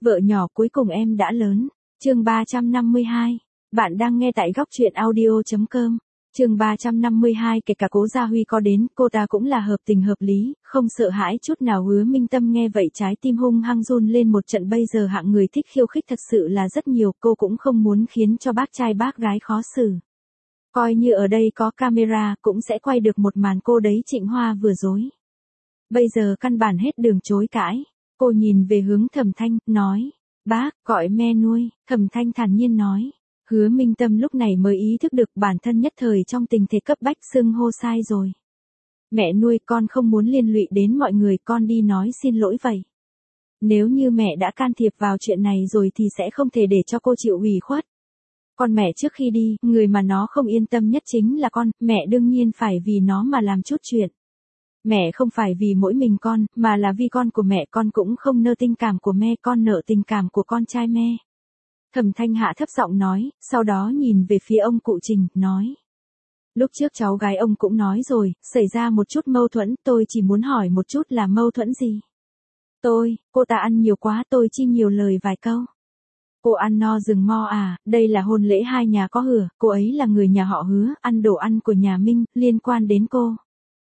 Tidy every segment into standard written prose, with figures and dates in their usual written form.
Vợ nhỏ cuối cùng em đã lớn. Chương 352. Bạn đang nghe tại góc truyện audio.com. Chương 352. Kể cả Cố Gia Huy có đến, cô ta cũng là hợp tình hợp lý, không sợ hãi chút nào. Hứa Minh Tâm nghe vậy trái tim hung hăng run lên một trận. Bây giờ hạng người thích khiêu khích thật sự là rất nhiều, cô cũng không muốn khiến cho bác trai bác gái khó xử. Coi như ở đây có camera cũng sẽ quay được một màn cô đấy Trịnh Hoa vừa dối. Bây giờ căn bản hết đường chối cãi. Cô nhìn về hướng Thẩm Thanh, nói, bác, gọi me nuôi. Thẩm Thanh thản nhiên nói. Hứa Minh Tâm lúc này mới ý thức được bản thân nhất thời trong tình thế cấp bách xưng hô sai rồi. Mẹ nuôi, con không muốn liên lụy đến mọi người, con đi nói xin lỗi vậy. Nếu như mẹ đã can thiệp vào chuyện này rồi thì sẽ không thể để cho cô chịu ủy khuất. Con mẹ trước khi đi, người mà nó không yên tâm nhất chính là con, mẹ đương nhiên phải vì nó mà làm chút chuyện. Mẹ không phải vì mỗi mình con, mà là vì con của mẹ. Con cũng không nợ tình cảm của mẹ, con nợ tình cảm của con trai mẹ. Thẩm Thanh hạ thấp giọng nói, sau đó nhìn về phía ông cụ Trình, nói. Lúc trước cháu gái ông cũng nói rồi, xảy ra một chút mâu thuẫn, tôi chỉ muốn hỏi một chút là mâu thuẫn gì. Cô ta ăn nhiều quá, tôi chỉ nhiều lời vài câu. Cô ăn no rừng mo à, đây là hôn lễ hai nhà có hửa, cô ấy là người nhà họ Hứa, ăn đồ ăn của nhà Minh, liên quan đến cô.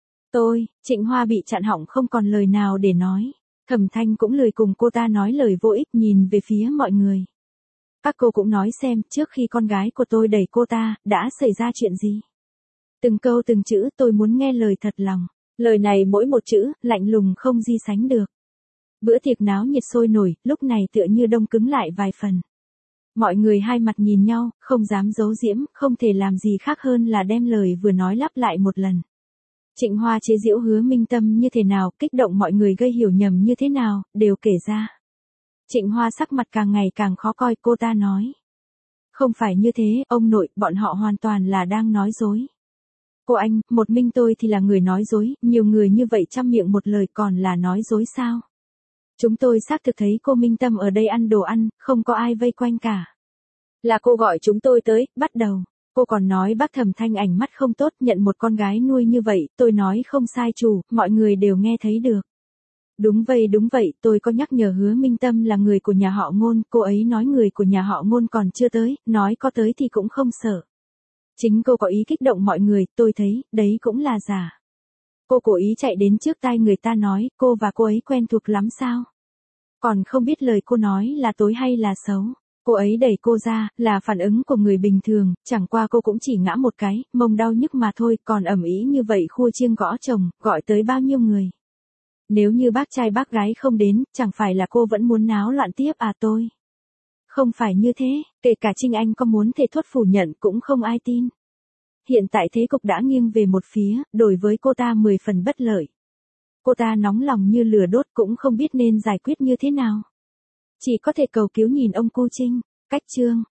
Trịnh Hoa bị chặn họng không còn lời nào để nói. Thẩm Thanh cũng lười cùng cô ta nói lời vô ích, nhìn về phía mọi người. Các cô cũng nói xem, trước khi con gái của tôi đẩy cô ta, đã xảy ra chuyện gì? Từng câu từng chữ tôi muốn nghe lời thật lòng. Lời này mỗi một chữ, lạnh lùng không gì sánh được. Bữa tiệc náo nhiệt sôi nổi, lúc này tựa như đông cứng lại vài phần. Mọi người hai mặt nhìn nhau, không dám giấu giễm, không thể làm gì khác hơn là đem lời vừa nói lặp lại một lần. Trịnh Hoa chế giễu Hứa Minh Tâm như thế nào, kích động mọi người gây hiểu nhầm như thế nào, đều kể ra. Trịnh Hoa sắc mặt càng ngày càng khó coi, cô ta nói. Không phải như thế, ông nội, bọn họ hoàn toàn là đang nói dối. Cô anh, một mình tôi thì là người nói dối, nhiều người như vậy trăm miệng một lời còn là nói dối sao? Chúng tôi xác thực thấy cô Minh Tâm ở đây ăn đồ ăn, không có ai vây quanh cả. Là cô gọi chúng tôi tới, bắt đầu. Cô còn nói bác Thẩm Thanh ảnh mắt không tốt, nhận một con gái nuôi như vậy, tôi nói không sai chủ, mọi người đều nghe thấy được. Đúng vậy, tôi có nhắc nhở Hứa Minh Tâm là người của nhà họ Ngôn, cô ấy nói người của nhà họ Ngôn còn chưa tới, nói có tới thì cũng không sợ. Chính cô có ý kích động mọi người, tôi thấy, đấy cũng là giả. Cô cố ý chạy đến trước tai người ta nói, cô và cô ấy quen thuộc lắm sao? Còn không biết lời cô nói là tối hay là xấu. Cô ấy đẩy cô ra, là phản ứng của người bình thường, chẳng qua cô cũng chỉ ngã một cái, mông đau nhức mà thôi, còn ầm ĩ như vậy khua chiêng gõ chồng, gọi tới bao nhiêu người. Nếu như bác trai bác gái không đến, chẳng phải là cô vẫn muốn náo loạn tiếp à? Tôi không phải như thế, kể cả Trinh Anh có muốn thể thốt phủ nhận cũng không ai tin. Hiện tại thế cục đã nghiêng về một phía, đối với cô ta 10 phần bất lợi. Cô ta nóng lòng như lửa đốt cũng không biết nên giải quyết như thế nào. Chỉ có thể cầu cứu nhìn ông Cu Trinh. Cách chương